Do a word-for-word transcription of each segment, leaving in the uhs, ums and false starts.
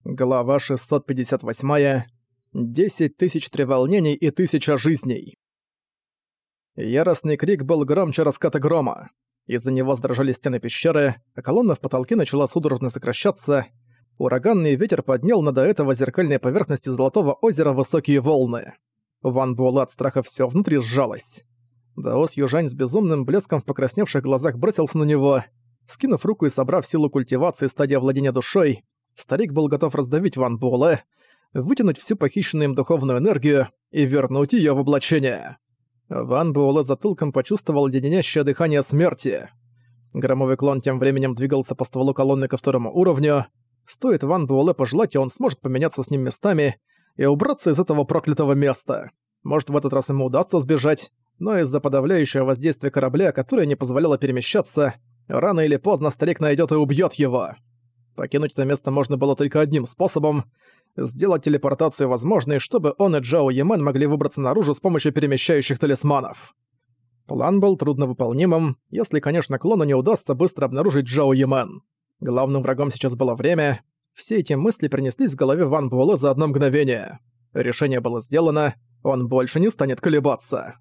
Глава шестьсот пятьдесят восемь. Десять тысяч треволнений и тысяча жизней. Яростный крик был громче раската грома. Из-за него задрожали стены пещеры, а колонна в потолке начала судорожно сокращаться. Ураганный ветер поднял на до этого зеркальной поверхности Золотого озера высокие волны. У Ван Буэлэ от страха всё внутри сжалось. Даос Южань с безумным блеском в покрасневших глазах бросился на него. Вскинув руку и собрав силу культивации стадия владения душой, старик был готов раздавить Ван Буэлэ, вытянуть всю похищенную им духовную энергию и вернуть её в облачение. Ван Буэлэ затылком почувствовал леденящее дыхание смерти. Громовый клон тем временем двигался по стволу колонны ко второму уровню. Стоит Ван Буэлэ пожелать, и он сможет поменяться с ним местами и убраться из этого проклятого места. Может, в этот раз ему удастся сбежать, но из-за подавляющего воздействия корабля, которое не позволяло перемещаться, рано или поздно старик найдёт и убьёт его. Покинуть это место можно было только одним способом — сделать телепортацию возможной, чтобы он и Джао Ямен могли выбраться наружу с помощью перемещающих талисманов. План был трудновыполнимым, если, конечно, клону не удастся быстро обнаружить Джао Ямен. Главным врагом сейчас было время. Все эти мысли принеслись в голове Ван Буэлэ за одно мгновение. Решение было сделано, он больше не станет колебаться.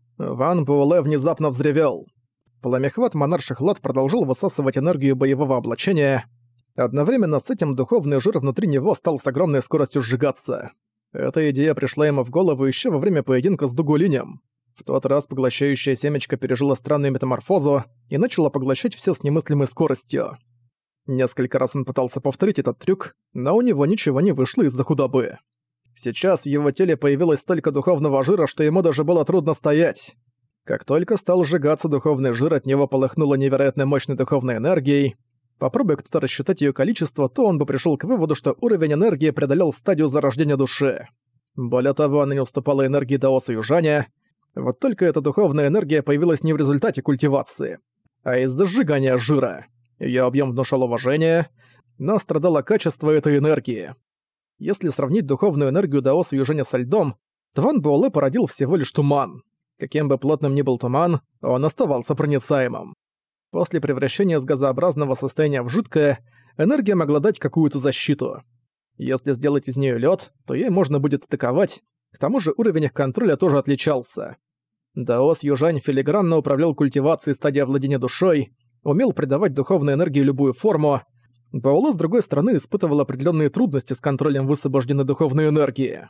Ван Буэлэ внезапно взревел. Пламяхват монарших лад продолжил высасывать энергию боевого облачения. Одновременно с этим духовный жир внутри него стал с огромной скоростью сжигаться. Эта идея пришла ему в голову еще во время поединка с Дугулинем. В тот раз поглощающее семечко пережило странную метаморфозу и начало поглощать все с немыслимой скоростью. Несколько раз он пытался повторить этот трюк, но у него ничего не вышло из-за худобы. Сейчас в его теле появилось столько духовного жира, что ему даже было трудно стоять. Как только стал сжигаться духовный жир, от него полыхнуло невероятно мощной духовной энергией. Попробуй кто-то рассчитать её количество, то он бы пришёл к выводу, что уровень энергии преодолел стадию зарождения души. Более того, она не уступала энергии Даоса Южаня. Вот только эта духовная энергия появилась не в результате культивации, а из-за сжигания жира. Её объём внушал уважение, но страдало качество этой энергии. Если сравнить духовную энергию Даоса Южаня со льдом, то Ван Буэлэ породил всего лишь туман. Каким бы плотным ни был туман, он оставался проницаемым. После превращения с газообразного состояния в жидкое, энергия могла дать какую-то защиту. Если сделать из неё лёд, то ей можно будет атаковать, к тому же уровень их контроля тоже отличался. Даос Южань филигранно управлял культивацией стадии владения душой, умел придавать духовной энергии любую форму. Буэлэ, с другой стороны, испытывал определённые трудности с контролем высвобожденной духовной энергии.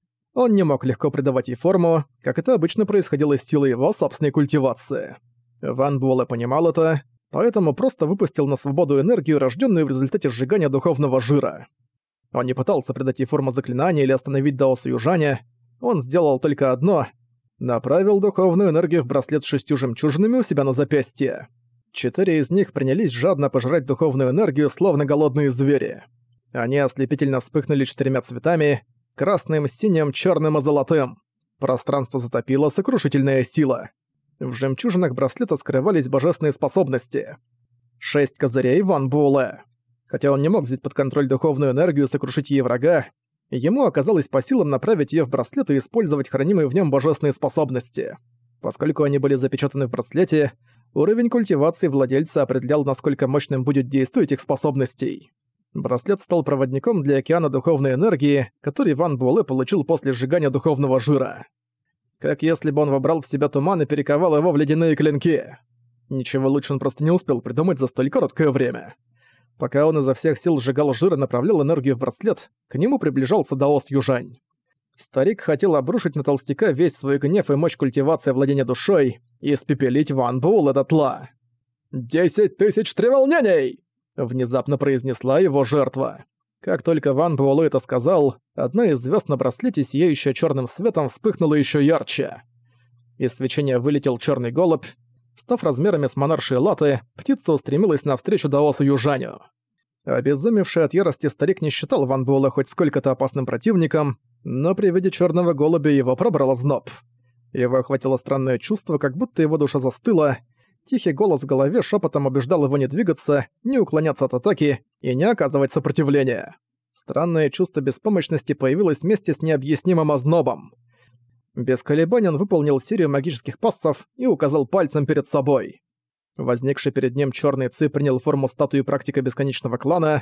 Он не мог легко придавать ей форму, как это обычно происходило с силой его собственной культивации. Ван Буэлэ понимал это, поэтому просто выпустил на свободу энергию, рождённую в результате сжигания духовного жира. Он не пытался придать ей форму заклинания или остановить Даоса Южаня, он сделал только одно — направил духовную энергию в браслет с шестью жемчужинами у себя на запястье. Четыре из них принялись жадно пожирать духовную энергию, словно голодные звери. Они ослепительно вспыхнули четырьмя цветами — красным, синим, чёрным и золотым. Пространство затопило сокрушительная сила. В жемчужинах браслета скрывались божественные способности. Шесть козырей Ван Буэлэ. Хотя он не мог взять под контроль духовную энергию и сокрушить ей врага, ему оказалось по силам направить её в браслет и использовать хранимые в нём божественные способности. Поскольку они были запечатаны в браслете, уровень культивации владельца определял, насколько мощным будет действие этих способностей. Браслет стал проводником для океана духовной энергии, который Ван Буэлэ получил после сжигания духовного жира. Как если бы он вобрал в себя туман и перековал его в ледяные клинки. Ничего лучше он просто не успел придумать за столь короткое время. Пока он изо всех сил сжигал жир и направлял энергию в браслет, к нему приближался Даос Южань. Старик хотел обрушить на толстяка весь свой гнев и мощь культивации владения душой и испепелить Ван Буэлэ дотла. «Десять тысяч треволнений!» — внезапно произнесла его жертва. Как только Ван Буэлэ это сказал, одна из звёзд на браслете, сияющая чёрным светом, вспыхнула ещё ярче. Из свечения вылетел чёрный голубь. Став размерами с монаршие латы, птица устремилась навстречу Даосу Южаню. Обезумевший от ярости старик не считал Ван Буэлэ хоть сколько-то опасным противником, но при виде чёрного голубя его пробрал озноб. Его охватило странное чувство, как будто его душа застыла. Тихий голос в голове шепотом убеждал его не двигаться, не уклоняться от атаки и не оказывать сопротивления. Странное чувство беспомощности появилось вместе с необъяснимым ознобом. Без колебаний он выполнил серию магических пассов и указал пальцем перед собой. Возникший перед ним чёрный ци принял форму статуи практика бесконечного клана.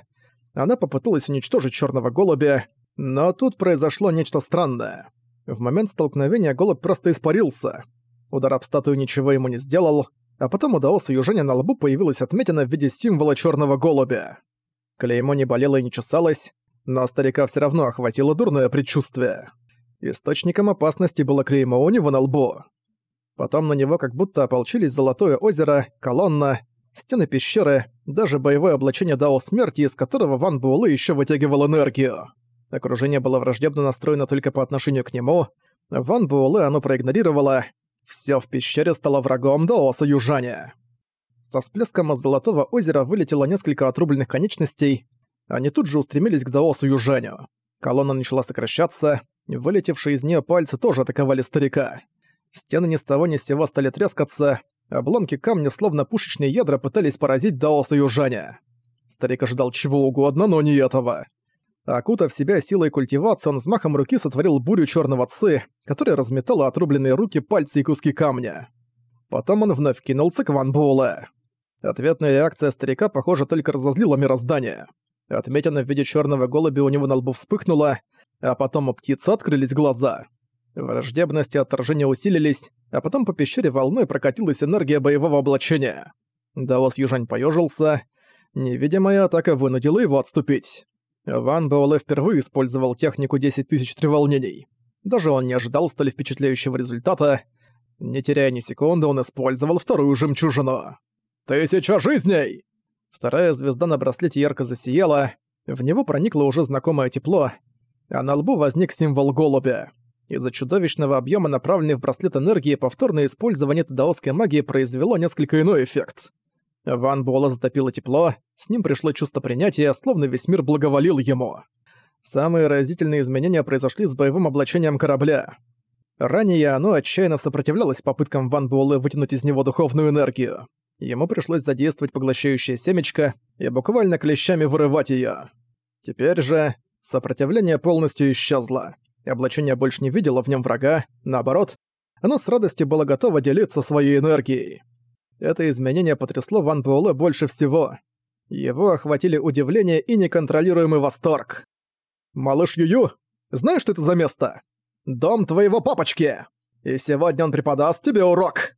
Она попыталась уничтожить черного голубя, но тут произошло нечто странное. В момент столкновения голубь просто испарился. Удар об статую ничего ему не сделал, а потом у Даоса Южаня на лбу появилась отметина в виде символа черного голубя. Клеймо не болело и не чесалось, но старика все равно охватило дурное предчувствие. Источником опасности было клеймо у него на лбу. Потом на него как будто ополчились Золотое озеро, колонна, стены пещеры, даже боевое облачение Дао Смерти, из которого Ван Буэлэ еще вытягивал энергию. Окружение было враждебно настроено только по отношению к нему. Ван Буэлэ оно проигнорировало. Всё в пещере стало врагом Даоса Южаня. Со всплеском из Золотого озера вылетело несколько отрубленных конечностей. Они тут же устремились к Даосу Южаню. Колонна начала сокращаться. Вылетевшие из неё пальцы тоже атаковали старика. Стены ни с того ни с сего стали трескаться. Обломки камня, словно пушечные ядра, пытались поразить Даоса Южаня. Старик ожидал чего угодно, но не этого. Окутав себя силой культивации, он взмахом руки сотворил бурю черного ци, которая разметала отрубленные руки, пальцы и куски камня. Потом он вновь кинулся к Ван Буэлэ. Ответная реакция старика, похоже, только разозлила мироздание. Отметина в виде черного голубя у него на лбу вспыхнула, а потом у птицы открылись глаза. Враждебность и отторжение усилились, а потом по пещере волной прокатилась энергия боевого облачения. Даос Южань поёжился. Невидимая атака вынудила его отступить. Ван Буэлэ впервые использовал технику десять тысяч треволнений. Даже он не ожидал столь впечатляющего результата. Не теряя ни секунды, он использовал вторую жемчужину. «Тысяча жизней!» Вторая звезда на браслете ярко засияла, в него проникло уже знакомое тепло, а на лбу возник символ голубя. Из-за чудовищного объема направленной в браслет энергии повторное использование даосской магии произвело несколько иной эффект. Ван Буэлэ затопило тепло, с ним пришло чувство принятия, словно весь мир благоволил ему. Самые разительные изменения произошли с боевым облачением корабля. Ранее оно отчаянно сопротивлялось попыткам Ван Буэлэ вытянуть из него духовную энергию. Ему пришлось задействовать поглощающее семечко и буквально клещами вырывать её. Теперь же сопротивление полностью исчезло. Облачение больше не видело в нём врага, наоборот, оно с радостью было готово делиться своей энергией. Это изменение потрясло Ван Буэлэ больше всего. Его охватили удивление и неконтролируемый восторг. «Малыш Юю, знаешь, что это за место? Дом твоего папочки! И сегодня он преподаст тебе урок!»